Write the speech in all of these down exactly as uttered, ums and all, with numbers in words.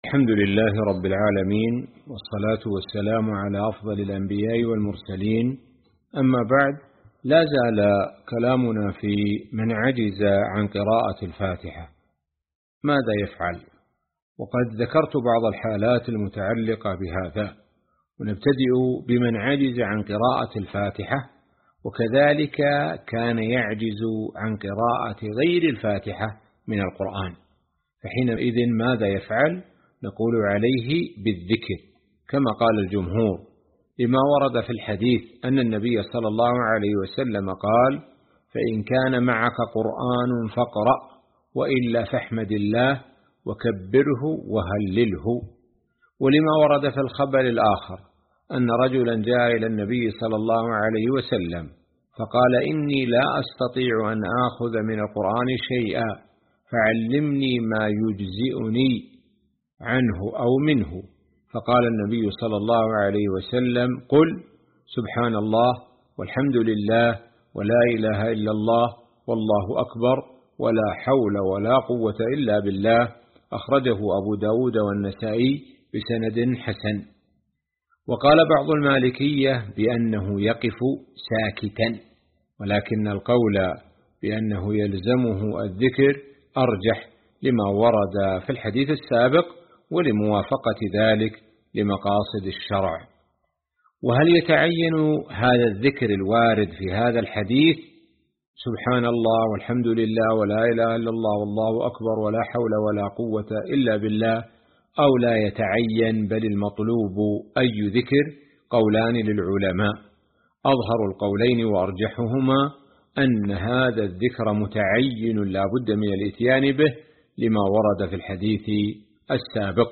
الحمد لله رب العالمين، والصلاة والسلام على أفضل الأنبياء والمرسلين. أما بعد، لا زال كلامنا في من عجز عن قراءة الفاتحة ماذا يفعل؟ وقد ذكرت بعض الحالات المتعلقة بهذا، ونبتدئ بمن عجز عن قراءة الفاتحة، وكذلك كان يعجز عن قراءة غير الفاتحة من القرآن، فحينئذ ماذا يفعل؟ نقول عليه بالذكر كما قال الجمهور، لما ورد في الحديث أن النبي صلى الله عليه وسلم قال: فإن كان معك قرآن فاقرأ، وإلا فاحمد الله وكبره وهلله. ولما ورد في الخبر الآخر أن رجلا جاء إلى النبي صلى الله عليه وسلم فقال: إني لا أستطيع أن آخذ من القرآن شيئا، فعلمني ما يجزئني عنه أو منه. فقال النبي صلى الله عليه وسلم: قل سبحان الله والحمد لله ولا إله إلا الله والله أكبر ولا حول ولا قوة إلا بالله. أخرجه أبو داود والنسائي بسند حسن. وقال بعض المالكية بأنه يقف ساكتا، ولكن القول بأنه يلزمه الذكر أرجح لما ورد في الحديث السابق، ولموافقة ذلك لمقاصد الشرع. وهل يتعين هذا الذكر الوارد في هذا الحديث سبحان الله والحمد لله ولا إله إلا الله والله أكبر ولا حول ولا قوة إلا بالله، أو لا يتعين بل المطلوب أي ذكر؟ قولان للعلماء، أظهر القولين وأرجحهما أن هذا الذكر متعين لا بد من الإتيان به لما ورد في الحديث السابق.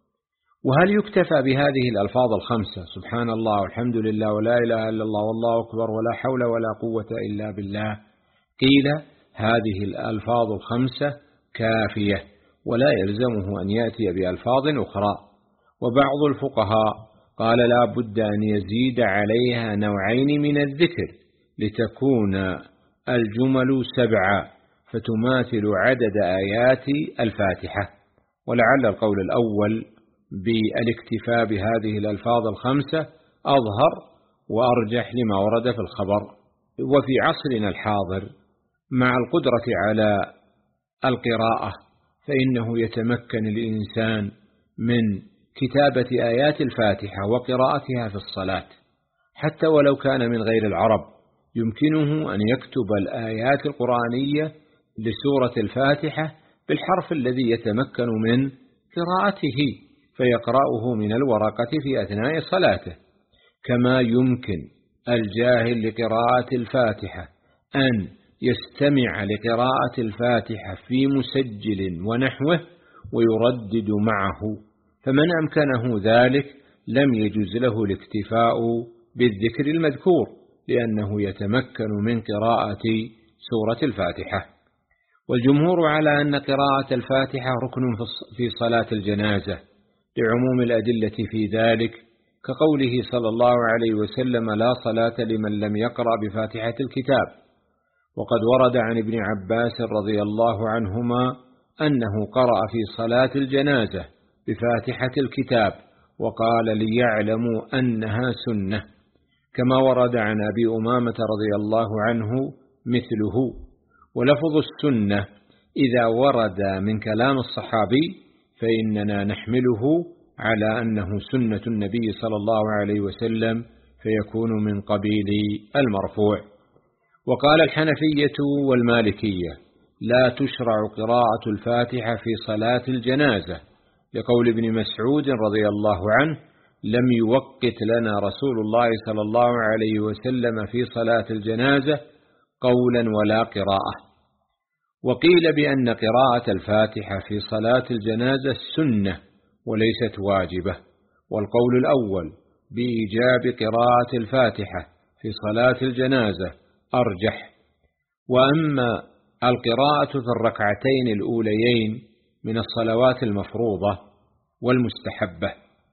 وهل يكتفى بهذه الألفاظ الخمسة سبحان الله والحمد لله ولا إله إلا الله والله أكبر ولا حول ولا قوة إلا بالله؟ قيل هذه الألفاظ الخمسة كافية، ولا يلزمه أن يأتي بألفاظ أخرى. وبعض الفقهاء قال لا بد أن يزيد عليها نوعين من الذكر لتكون الجمل سبعة فتماثل عدد آيات الفاتحة. ولعل القول الأول بالاكتفاء بهذه الألفاظ الخمسة أظهر وأرجح لما ورد في الخبر. وفي عصرنا الحاضر مع القدرة على القراءة فإنه يتمكن الإنسان من كتابة آيات الفاتحة وقراءتها في الصلاة، حتى ولو كان من غير العرب يمكنه أن يكتب الآيات القرآنية لسورة الفاتحة بالحرف الذي يتمكن من قراءته فيقرأه من الورقة في أثناء صلاته. كما يمكن الجاهل لقراءة الفاتحة أن يستمع لقراءة الفاتحة في مسجل ونحوه ويردد معه، فمن أمكنه ذلك لم يجوز له الاكتفاء بالذكر المذكور، لأنه يتمكن من قراءة سورة الفاتحة. والجمهور على أن قراءة الفاتحة ركن في صلاة الجنازة لعموم الأدلة في ذلك، كقوله صلى الله عليه وسلم: لا صلاة لمن لم يقرأ بفاتحة الكتاب. وقد ورد عن ابن عباس رضي الله عنهما أنه قرأ في صلاة الجنازة بفاتحة الكتاب، وقال ليعلموا أنها سنة، كما ورد عن أبي أمامة رضي الله عنه مثله. ولفظ السنة إذا ورد من كلام الصحابي فإننا نحمله على أنه سنة النبي صلى الله عليه وسلم، فيكون من قبيل المرفوع. وقال الحنفية والمالكية: لا تشرع قراءة الفاتحة في صلاة الجنازة، لقول ابن مسعود رضي الله عنه: لم يوقت لنا رسول الله صلى الله عليه وسلم في صلاة الجنازة قولا ولا قراءة. وقيل بأن قراءة الفاتحة في صلاة الجنازة سنة وليست واجبة، والقول الأول بإيجاب قراءة الفاتحة في صلاة الجنازة أرجح. وأما القراءة في الركعتين الأوليين من الصلوات المفروضة والمستحبة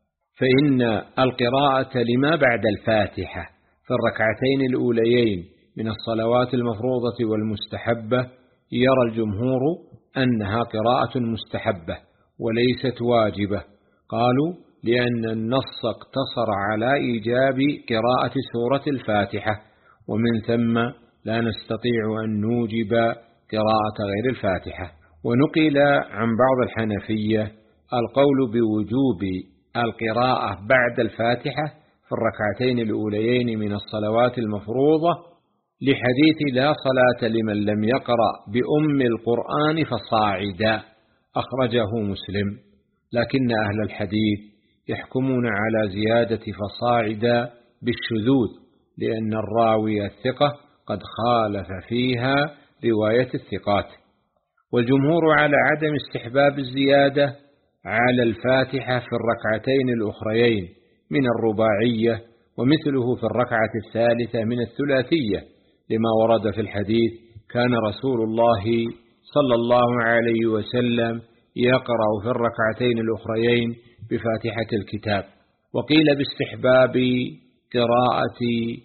فإن القراءة لما بعد الفاتحة في الركعتين الأوليين من الصلوات المفروضة والمستحبة يرى الجمهور أنها قراءة مستحبة وليست واجبة. قالوا لأن النص اقتصر على إيجاب قراءة سورة الفاتحة، ومن ثم لا نستطيع أن نوجب قراءة غير الفاتحة. ونقل عن بعض الحنفية القول بوجوب القراءة بعد الفاتحة في الركعتين الأوليين من الصلوات المفروضة لحديث لا صلاة لمن لم يقرأ بأم القرآن فصاعدا، أخرجه مسلم. لكن أهل الحديث يحكمون على زيادة فصاعدا بالشذوذ، لأن الراوي الثقة قد خالف فيها رواية الثقات. والجمهور على عدم استحباب الزيادة على الفاتحة في الركعتين الأخريين من الرباعية، ومثله في الركعة الثالثة من الثلاثية، لما ورد في الحديث كان رسول الله صلى الله عليه وسلم يقرأ في الركعتين الأخريين بفاتحة الكتاب. وقيل باستحباب قراءة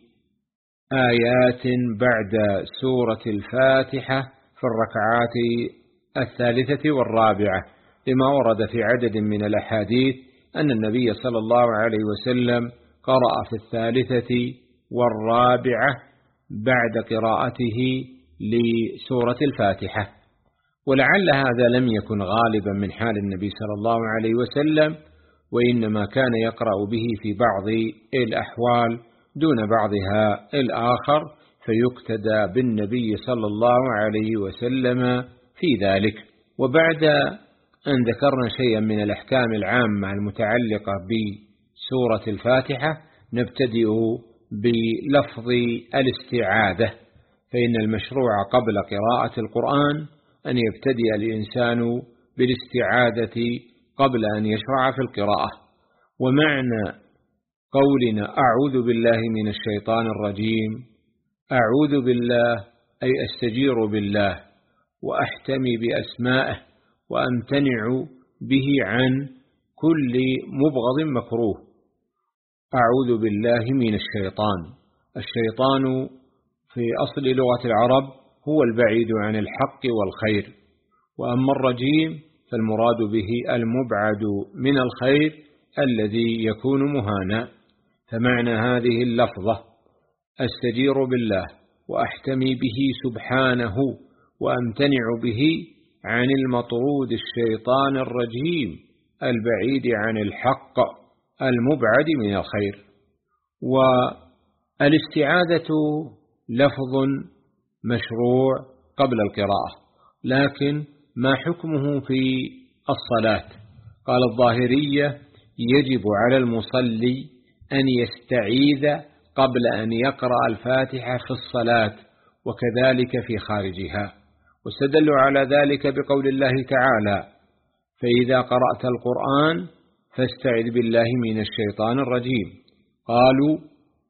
آيات بعد سورة الفاتحة في الركعات الثالثة والرابعة، لما ورد في عدد من الأحاديث أن النبي صلى الله عليه وسلم قرأ في الثالثة والرابعة بعد قراءته لسورة الفاتحة. ولعل هذا لم يكن غالبا من حال النبي صلى الله عليه وسلم، وإنما كان يقرأ به في بعض الأحوال دون بعضها الآخر، فيقتدى بالنبي صلى الله عليه وسلم في ذلك. وبعد أن ذكرنا شيئا من الأحكام العامة المتعلقة بسورة الفاتحة، نبتدئ بلفظ الاستعاذة. فإن المشروع قبل قراءة القرآن أن يبتدئ الإنسان بالاستعاذة قبل أن يشرع في القراءة. ومعنى قولنا أعوذ بالله من الشيطان الرجيم، أعوذ بالله أي أستجير بالله وأحتمي بأسمائه وأمتنع به عن كل مبغض مكروه. أعوذ بالله من الشيطان. الشيطان في أصل لغة العرب هو البعيد عن الحق والخير، وأما الرجيم فالمراد به المبعد من الخير الذي يكون مهانا. فمعنى هذه اللفظة أستجير بالله وأحتمي به سبحانه وأمتنع به عن المطرود الشيطان الرجيم البعيد عن الحق المبعد من الخير. والاستعاذة لفظ مشروع قبل القراءة، لكن ما حكمه في الصلاة؟ قال الظاهرية يجب على المصلي أن يستعيذ قبل أن يقرأ الفاتحة في الصلاة، وكذلك في خارجها. واستدلوا على ذلك بقول الله تعالى فإذا قرأت القرآن فاستعذ بالله من الشيطان الرجيم. قالوا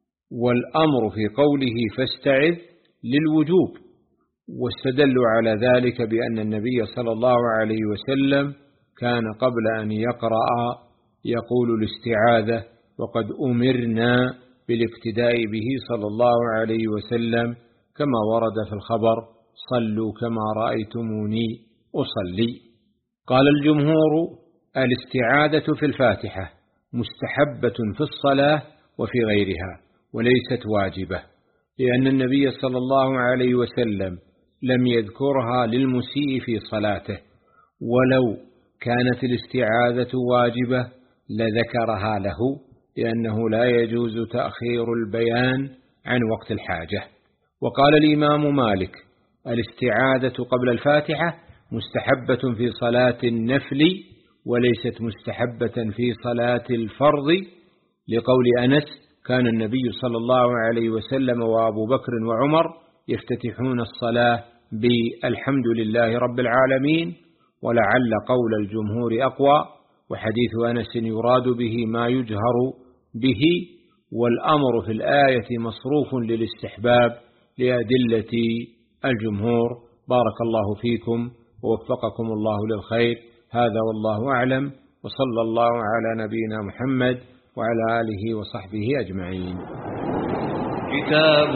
والأمر في قوله فاستعذ للوجوب، واستدلوا على ذلك بأن النبي صلى الله عليه وسلم كان قبل أن يقرأ يقول الاستعاذة، وقد أمرنا بالاقتداء به صلى الله عليه وسلم كما ورد في الخبر صلوا كما رأيتموني أصلي. قال الجمهور الاستعاذة في الفاتحة مستحبة في الصلاة وفي غيرها، وليست واجبة، لأن النبي صلى الله عليه وسلم لم يذكرها للمسيء في صلاته، ولو كانت الاستعاذة واجبة لذكرها له، لأنه لا يجوز تأخير البيان عن وقت الحاجة. وقال الإمام مالك الاستعاذة قبل الفاتحة مستحبة في صلاة النفل وليست مستحبة في صلاة الفرض، لقول أنس كان النبي صلى الله عليه وسلم وأبو بكر وعمر يفتتحون الصلاة بالحمد لله رب العالمين. ولعل قول الجمهور أقوى، وحديث أنس يراد به ما يجهر به، والأمر في الآية مصروف للاستحباب لأدلة الجمهور. بارك الله فيكم ووفقكم الله للخير. هذا والله أعلم، وصلى الله على نبينا محمد وعلى آله وصحبه أجمعين. كتاب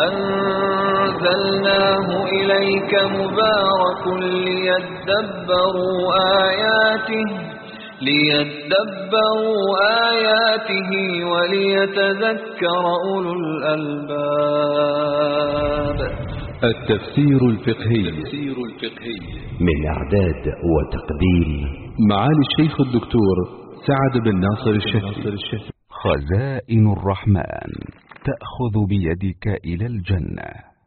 أنزلناه إليك مبارك ليدبروا آياته ليدبروا آياته وليتذكر أولو الألباب. التفسير الفقهي من إعداد وتقديم معالي الشيخ الدكتور سعد بن ناصر الشهري. خزائن الرحمن تأخذ بيدك إلى الجنة.